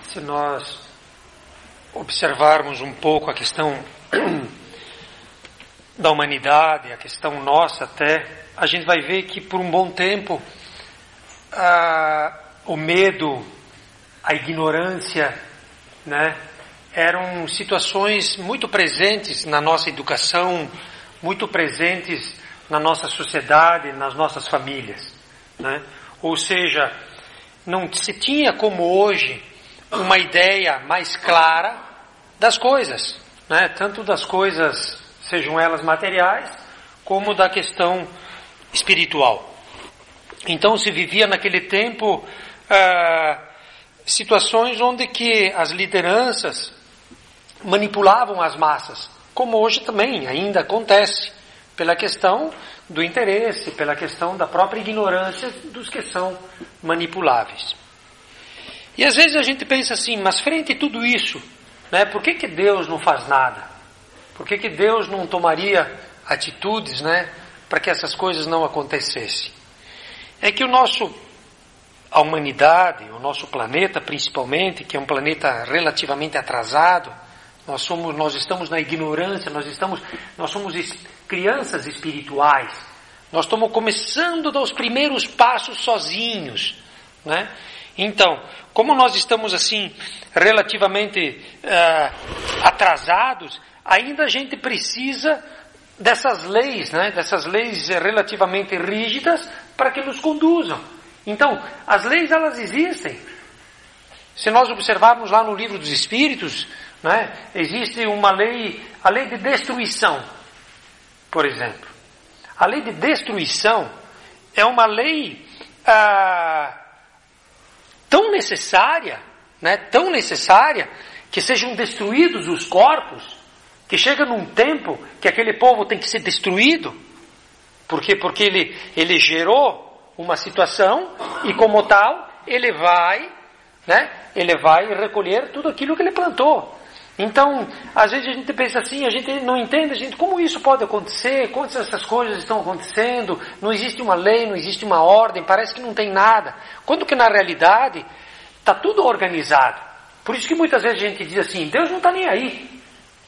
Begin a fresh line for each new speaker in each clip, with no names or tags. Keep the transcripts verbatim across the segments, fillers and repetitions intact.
Se nós observarmos um pouco a questão da humanidade, a questão nossa até, a gente vai ver que por um bom tempo ah, o medo, a ignorância, né, eram situações muito presentes na nossa educação, muito presentes na nossa sociedade, nas nossas famílias, né? Ou seja, não se tinha como hoje uma ideia mais clara das coisas, né? Tanto das coisas, sejam elas materiais, como da questão espiritual. Então se vivia naquele tempo ah, situações onde que as lideranças manipulavam as massas, como hoje também ainda acontece, pela questão do interesse, pela questão da própria ignorância dos que são manipuláveis. E às vezes a gente pensa assim, mas frente a tudo isso, né, por que que Deus não faz nada? Por que que Deus não tomaria atitudes, né, para que essas coisas não acontecessem? É que o nosso, a humanidade, o nosso planeta principalmente, que é um planeta relativamente atrasado, nós somos, nós estamos na ignorância, nós estamos, nós somos crianças espirituais. Nós estamos começando a dar os primeiros passos sozinhos, né? Então, como nós estamos assim relativamente uh, atrasados, ainda a gente precisa dessas leis, né? Dessas leis relativamente rígidas para que nos conduzam. Então, as leis elas existem. Se nós observarmos lá no livro dos Espíritos, né, existe uma lei, a lei de destruição, por exemplo. A lei de destruição é uma lei ah, tão necessária, né, tão necessária, que sejam destruídos os corpos, que chega num tempo que aquele povo tem que ser destruído. Por quê? Porque ele, ele gerou uma situação e como tal, ele vai, né, ele vai recolher tudo aquilo que ele plantou. Então, às vezes a gente pensa assim, a gente não entende, a gente, como isso pode acontecer, quantas essas coisas estão acontecendo, não existe uma lei, não existe uma ordem, parece que não tem nada. Quando que na realidade está tudo organizado. Por isso que muitas vezes a gente diz assim, Deus não está nem aí.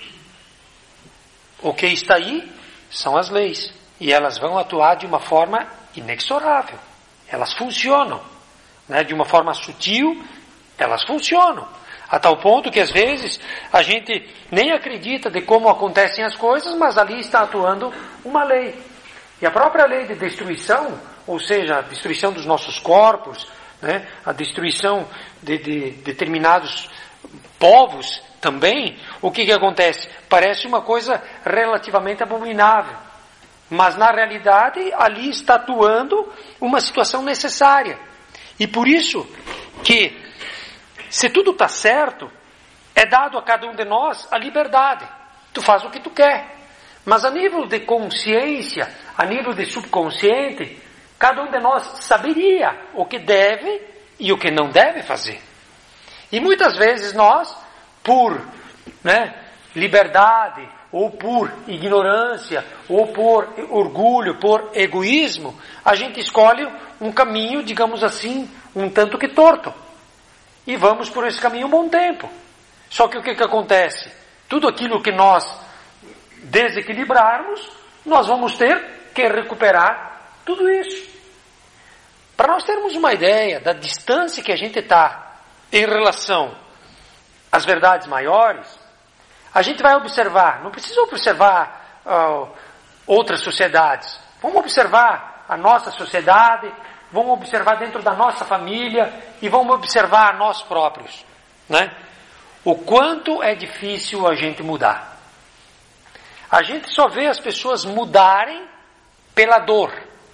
O que está aí são as leis. E elas vão atuar de uma forma inexorável. Elas funcionam, né? De uma forma sutil, elas funcionam. A tal ponto que às vezes a gente nem acredita de como acontecem as coisas, mas ali está atuando uma lei. E a própria lei de destruição, ou seja, a destruição dos nossos corpos, né, a destruição de, de determinados povos também, o que que acontece? Parece uma coisa relativamente abominável. Mas na realidade ali está atuando uma situação necessária. E por isso que se tudo está certo, é dado a cada um de nós a liberdade. Tu faz o que tu quer. Mas a nível de consciência, a nível de subconsciente, cada um de nós saberia o que deve e o que não deve fazer. E muitas vezes nós, por, né, liberdade, ou por ignorância, ou por orgulho, por egoísmo, a gente escolhe um caminho, digamos assim, um tanto que torto. E vamos por esse caminho um bom tempo. Só que o que, que acontece? Tudo aquilo que nós desequilibrarmos, nós vamos ter que recuperar tudo isso. Para nós termos uma ideia da distância que a gente está em relação às verdades maiores, a gente vai observar, não precisa observar uh, outras sociedades. Vamos observar a nossa sociedade, vamos observar dentro da nossa família e vamos observar nós próprios, né? O quanto é difícil a gente mudar. A gente só vê as pessoas mudarem pela dor.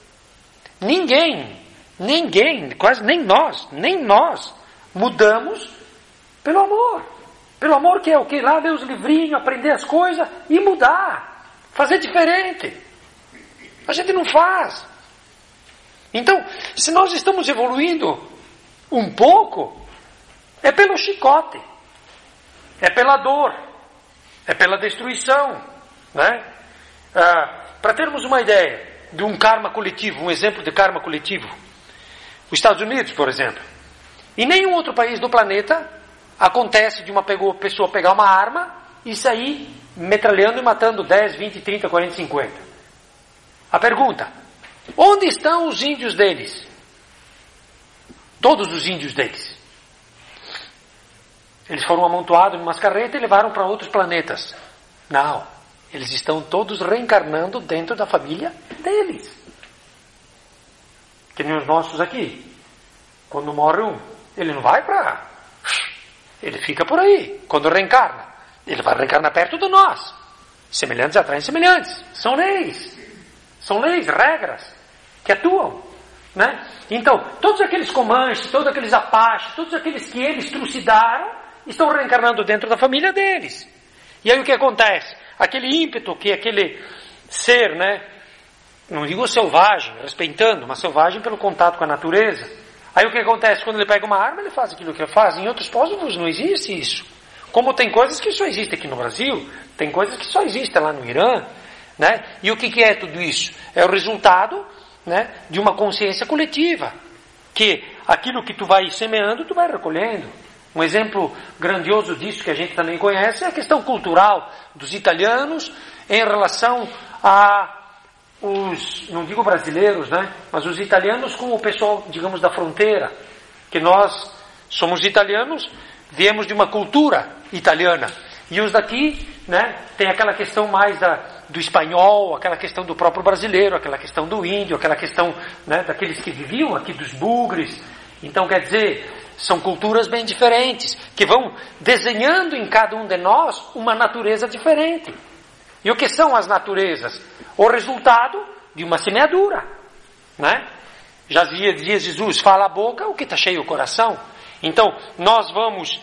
Ninguém, ninguém, quase nem nós, nem nós mudamos pelo amor. Pelo amor que é o que? Lá ler os livrinhos, aprender as coisas e mudar. Fazer diferente. A gente não faz. Então, se nós estamos evoluindo um pouco, é pelo chicote, é pela dor, é pela destruição, né? Ah, para termos uma ideia de um karma coletivo, um exemplo de karma coletivo, os Estados Unidos, por exemplo, e nenhum outro país do planeta acontece de uma pessoa pegar uma arma e sair metralhando e matando dez, vinte, trinta, quarenta, cinquenta. A pergunta: onde estão os índios deles? Todos os índios deles. Eles foram amontoados em umas carretas e levaram para outros planetas. Não. Eles estão todos reencarnando dentro da família deles. Que nem os nossos aqui. Quando morre um, ele não vai para... Ele fica por aí. Quando reencarna, ele vai reencarnar perto de nós. Semelhantes atraem semelhantes. São leis. São leis, regras que atuam. Né? Então, todos aqueles comanches, todos aqueles apaches, todos aqueles que eles trucidaram, estão reencarnando dentro da família deles. E aí o que acontece? Aquele ímpeto que aquele ser, né? Não digo selvagem, respeitando, mas selvagem pelo contato com a natureza. Aí o que acontece? Quando ele pega uma arma, ele faz aquilo que ele faz. Em outros povos não existe isso. Como tem coisas que só existem aqui no Brasil, tem coisas que só existem lá no Irã, né? E o que, que é tudo isso? É o resultado, né, de uma consciência coletiva. Que aquilo que tu vai semeando, tu vai recolhendo. Um exemplo grandioso disso que a gente também conhece é a questão cultural dos italianos em relação a os, não digo brasileiros, né, mas os italianos com o pessoal, digamos, da fronteira. Que nós somos italianos, viemos de uma cultura italiana. E os daqui, né, tem aquela questão mais da, do espanhol, aquela questão do próprio brasileiro, aquela questão do índio, aquela questão, né, daqueles que viviam aqui, dos bugres. Então, quer dizer, são culturas bem diferentes, que vão desenhando em cada um de nós uma natureza diferente. E o que são as naturezas? O resultado de uma semeadura, né? Já dizia Jesus, fala a boca, o que está cheio o coração. Então, nós vamos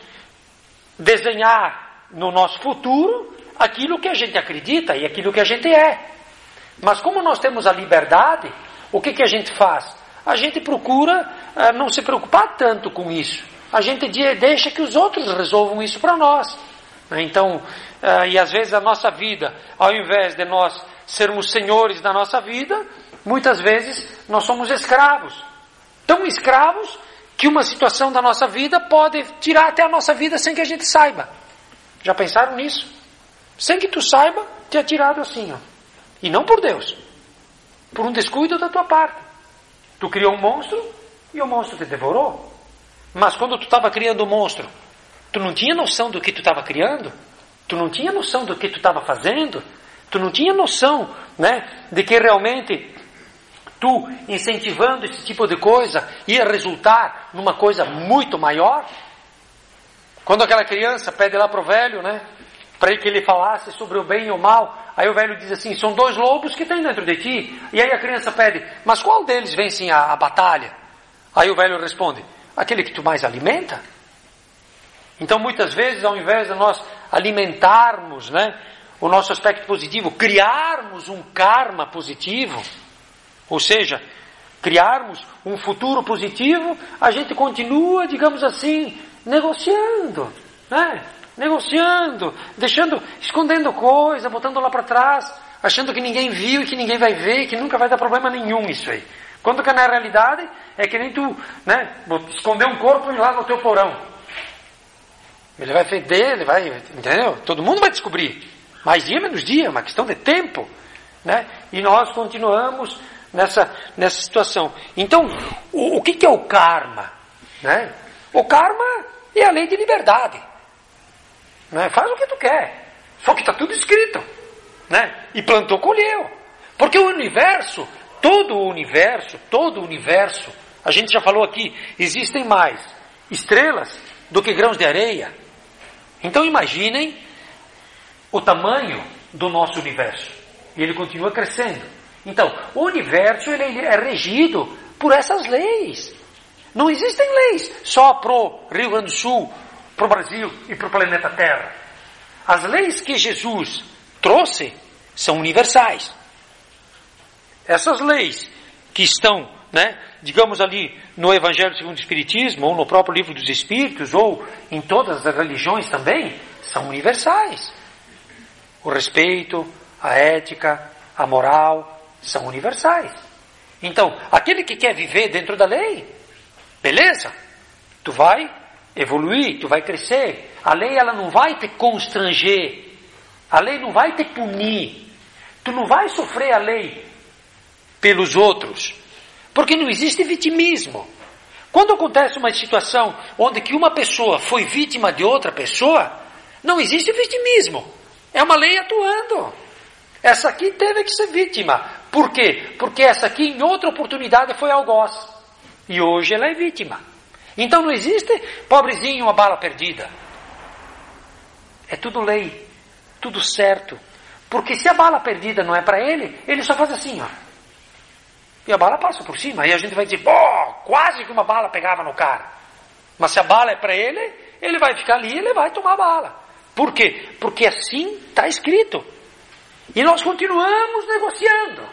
desenhar no nosso futuro aquilo que a gente acredita e aquilo que a gente é. Mas como nós temos a liberdade, o que, que a gente faz? A gente procura uh, não se preocupar tanto com isso. A gente deixa que os outros resolvam isso para nós. Então, uh, e às vezes a nossa vida, ao invés de nós sermos senhores da nossa vida, muitas vezes nós somos escravos. Tão escravos que uma situação da nossa vida pode tirar até a nossa vida sem que a gente saiba. Já pensaram nisso? Sem que tu saiba, te é tirado assim, ó. E não por Deus. Por um descuido da tua parte. Tu criou um monstro e o monstro te devorou. Mas quando tu estava criando o monstro, tu não tinha noção do que tu estava criando? Tu não tinha noção do que tu estava fazendo? Tu não tinha noção, né, de que realmente tu, incentivando esse tipo de coisa, ia resultar numa coisa muito maior? Quando aquela criança pede lá pro velho, né, para que ele falasse sobre o bem e o mal, aí o velho diz assim, são dois lobos que tem dentro de ti. E aí a criança pede, mas qual deles vence a, a batalha? Aí o velho responde, aquele que tu mais alimenta. Então muitas vezes, ao invés de nós alimentarmos, né, o nosso aspecto positivo, criarmos um karma positivo, ou seja, criarmos um futuro positivo, a gente continua, digamos assim, negociando, né? Negociando, deixando, escondendo coisa, botando lá para trás, achando que ninguém viu e que ninguém vai ver, que nunca vai dar problema nenhum isso aí. Quando que na realidade é que nem tu, né, esconder um corpo lá no teu porão. Ele vai feder, ele vai, entendeu? Todo mundo vai descobrir. Mais dia, menos dia, é uma questão de tempo, né? E nós continuamos nessa, nessa situação. Então, o, o que, que é o karma? Né? O karma é a lei de liberdade. Né? Faz o que tu quer. Só que está tudo escrito. Né? E plantou, colheu. Porque o universo, todo o universo, todo o universo, a gente já falou aqui, existem mais estrelas do que grãos de areia. Então imaginem o tamanho do nosso universo. E ele continua crescendo. Então, o universo ele é regido por essas leis. Não existem leis só para o Rio Grande do Sul, para o Brasil e para o planeta Terra. As leis que Jesus trouxe são universais. Essas leis que estão, né, digamos ali, no Evangelho segundo o Espiritismo, ou no próprio Livro dos Espíritos, ou em todas as religiões também, são universais. O respeito, a ética, a moral, são universais. Então, aquele que quer viver dentro da lei, beleza, tu vai evoluir, tu vai crescer. A lei, ela não vai te constranger. A lei não vai te punir. Tu não vai sofrer a lei pelos outros. Porque não existe vitimismo. Quando acontece uma situação onde que uma pessoa foi vítima de outra pessoa, não existe vitimismo. É uma lei atuando. Essa aqui teve que ser vítima. Por quê? Porque essa aqui em outra oportunidade foi algoz. E hoje ela é vítima. Então não existe pobrezinho, uma bala perdida. É tudo lei. Tudo certo. Porque se a bala perdida não é para ele, ele só faz assim, ó. E a bala passa por cima. Aí a gente vai dizer, pô, quase que uma bala pegava no cara. Mas se a bala é para ele, ele vai ficar ali e ele vai tomar a bala. Por quê? Porque assim está escrito. E nós continuamos negociando.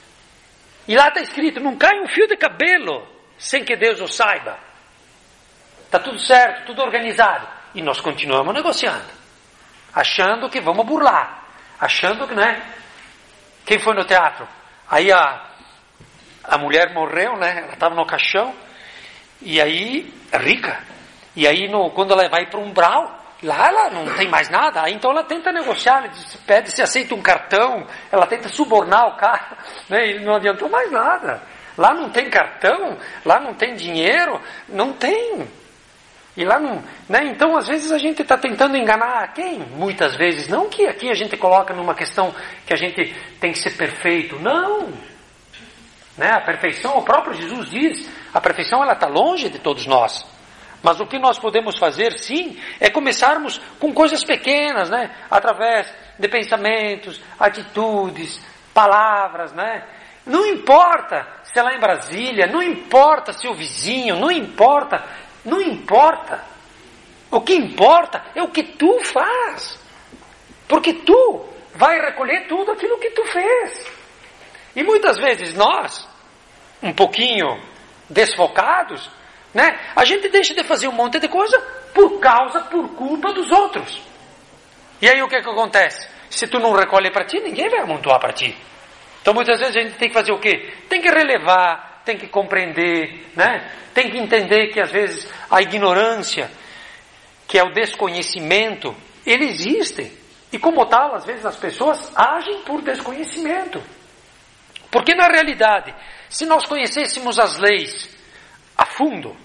E lá está escrito, não cai um fio de cabelo sem que Deus o saiba. Está tudo certo, tudo organizado. E nós continuamos negociando. Achando que vamos burlar. Achando que, né? Quem foi no teatro? Aí a, a mulher morreu, né? Ela estava no caixão. E aí, rica. E aí, no, quando ela vai para um umbral, lá ela não tem mais nada. Aí então ela tenta negociar, ela diz, pede se aceita um cartão. Ela tenta subornar o cara. Né? E não adiantou mais nada. Lá não tem cartão, lá não tem dinheiro, não tem. E lá não, né? Então às vezes a gente está tentando enganar quem? Muitas vezes, não que aqui a gente coloca numa questão que a gente tem que ser perfeito, não. Né? A perfeição, o próprio Jesus diz, a perfeição ela está longe de todos nós. Mas o que nós podemos fazer sim, é começarmos com coisas pequenas, né? Através de pensamentos, atitudes, palavras, né? Não importa se é lá em Brasília, não importa se o vizinho, não importa, não importa. O que importa é o que tu faz. Porque tu vai recolher tudo aquilo que tu fez. E muitas vezes nós, um pouquinho desfocados, né? A gente deixa de fazer um monte de coisa por causa, por culpa dos outros. E aí o que que acontece? Se tu não recolhe para ti, ninguém vai amontoar para ti. Então muitas vezes a gente tem que fazer o quê? Tem que relevar, tem que compreender, né? Tem que entender que às vezes a ignorância, que é o desconhecimento, ele existe. E como tal, às vezes as pessoas agem por desconhecimento. Porque na realidade, se nós conhecêssemos as leis a fundo,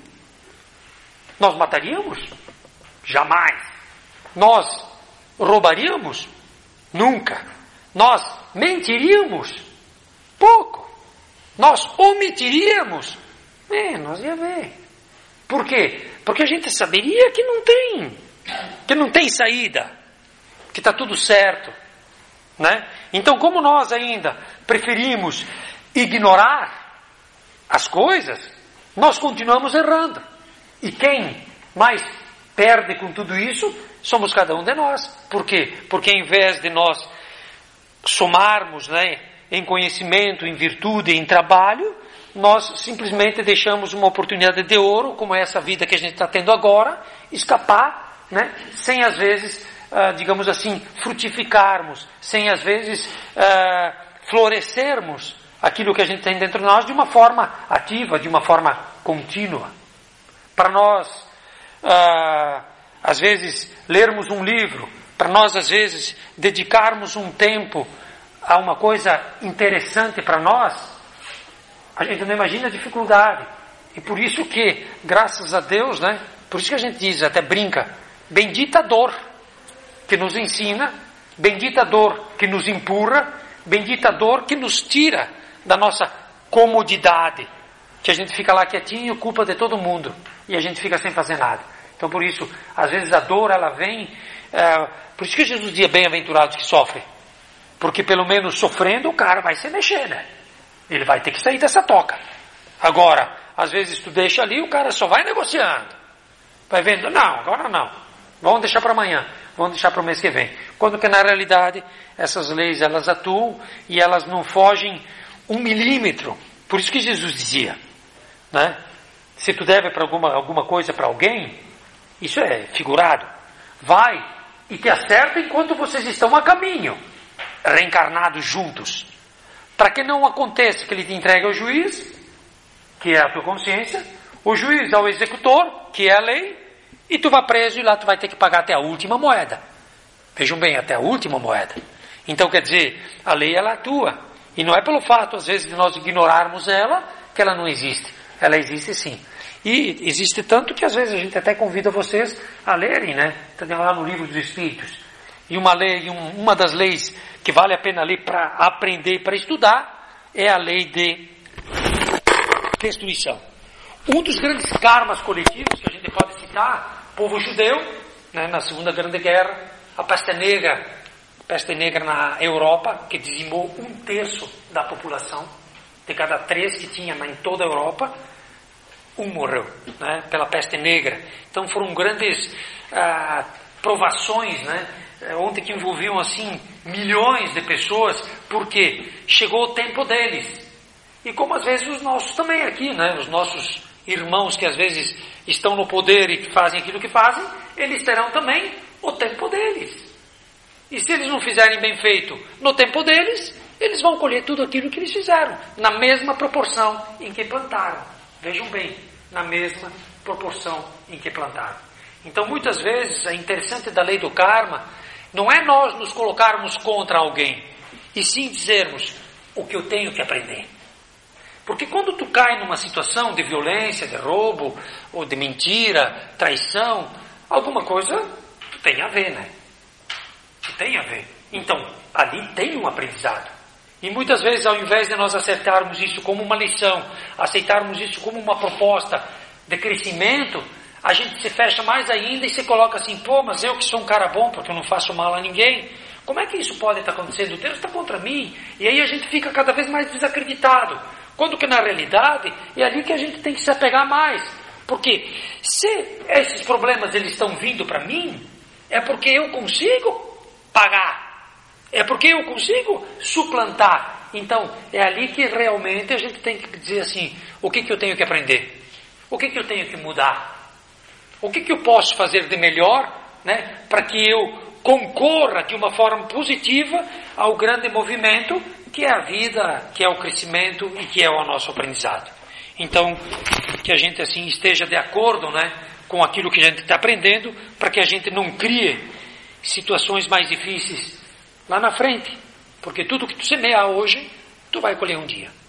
nós mataríamos? Jamais. Nós roubaríamos? Nunca. Nós mentiríamos? Pouco. Nós omitiríamos? Menos, ia ver. Por quê? Porque a gente saberia que não tem, que não tem saída, que está tudo certo, né? Então, como nós ainda preferimos ignorar as coisas, nós continuamos errando. E quem mais perde com tudo isso somos cada um de nós. Por quê? Porque em vez de nós somarmos, né, em conhecimento, em virtude, em trabalho, nós simplesmente deixamos uma oportunidade de ouro, como essa vida que a gente está tendo agora, escapar, né, sem às vezes, uh, digamos assim, frutificarmos, sem às vezes uh, florescermos aquilo que a gente tem dentro de nós de uma forma ativa, de uma forma contínua. Para nós, uh, às vezes, lermos um livro, para nós, às vezes, dedicarmos um tempo a uma coisa interessante para nós, a gente não imagina a dificuldade. E por isso que, graças a Deus, né, por isso que a gente diz, até brinca, bendita a dor que nos ensina, bendita a dor que nos empurra, bendita a dor que nos tira da nossa comodidade, que a gente fica lá quietinho, culpa de todo mundo, e a gente fica sem fazer nada. Então por isso, às vezes a dor ela vem, é, por isso que Jesus dizia bem-aventurados que sofrem, porque pelo menos sofrendo o cara vai se mexer, né? Ele vai ter que sair dessa toca. Agora, às vezes tu deixa ali, o cara só vai negociando, vai vendo, não, agora não, vamos deixar para amanhã, vamos deixar para o mês que vem. Quando que na realidade essas leis elas atuam e elas não fogem um milímetro. Por isso que Jesus dizia, né? Se tu deve para alguma, alguma coisa para alguém, isso é figurado, vai e te acerta enquanto vocês estão a caminho, reencarnados juntos, para que não aconteça que ele te entregue ao juiz, que é a tua consciência, o juiz ao executor, que é a lei, e tu vai preso e lá tu vai ter que pagar até a última moeda. Vejam bem, até a última moeda. Então, quer dizer, a lei ela atua. E não é pelo fato, às vezes, de nós ignorarmos ela, que ela não existe. Ela existe sim. E existe tanto que às vezes a gente até convida vocês a lerem, né? Está lá no Livro dos Espíritos. E uma lei, uma das leis que vale a pena ler para aprender e para estudar é a lei de destruição. Um dos grandes karmas coletivos que a gente pode citar, povo judeu, né, na Segunda Grande Guerra, a peste negra, a peste negra na Europa, que dizimou um terço da população, de cada três que tinha em toda a Europa, um morreu, né, pela peste negra. Então foram grandes ah, provações, né, ontem que envolviam assim milhões de pessoas, porque chegou o tempo deles. E como às vezes os nossos também aqui, né, os nossos irmãos que às vezes estão no poder e que fazem aquilo que fazem, eles terão também o tempo deles. E se eles não fizerem bem feito no tempo deles, eles vão colher tudo aquilo que eles fizeram, na mesma proporção em que plantaram. Vejam bem, na mesma proporção em que plantaram. Então muitas vezes é interessante da lei do karma, não é nós nos colocarmos contra alguém, e sim dizermos o que eu tenho que aprender. Porque quando tu cai numa situação de violência, de roubo, ou de mentira, traição, alguma coisa tu tem a ver, né? Tu tem a ver. Então, ali tem um aprendizado. E muitas vezes, ao invés de nós acertarmos isso como uma lição, aceitarmos isso como uma proposta de crescimento, a gente se fecha mais ainda e se coloca assim, pô, mas eu que sou um cara bom, porque eu não faço mal a ninguém, como é que isso pode estar acontecendo? Deus está contra mim. E aí a gente fica cada vez mais desacreditado. Quando que na realidade é ali que a gente tem que se apegar mais. Porque se esses problemas eles estão vindo para mim, é porque eu consigo pagar. É porque eu consigo suplantar. Então, é ali que realmente a gente tem que dizer assim, o que que eu tenho que aprender? O que que eu tenho que mudar? O que que eu posso fazer de melhor, né, para que eu concorra de uma forma positiva ao grande movimento que é a vida, que é o crescimento e que é o nosso aprendizado. Então, que a gente assim esteja de acordo, né, com aquilo que a gente está aprendendo, para que a gente não crie situações mais difíceis lá na frente. Porque tudo que tu semear hoje, tu vai colher um dia.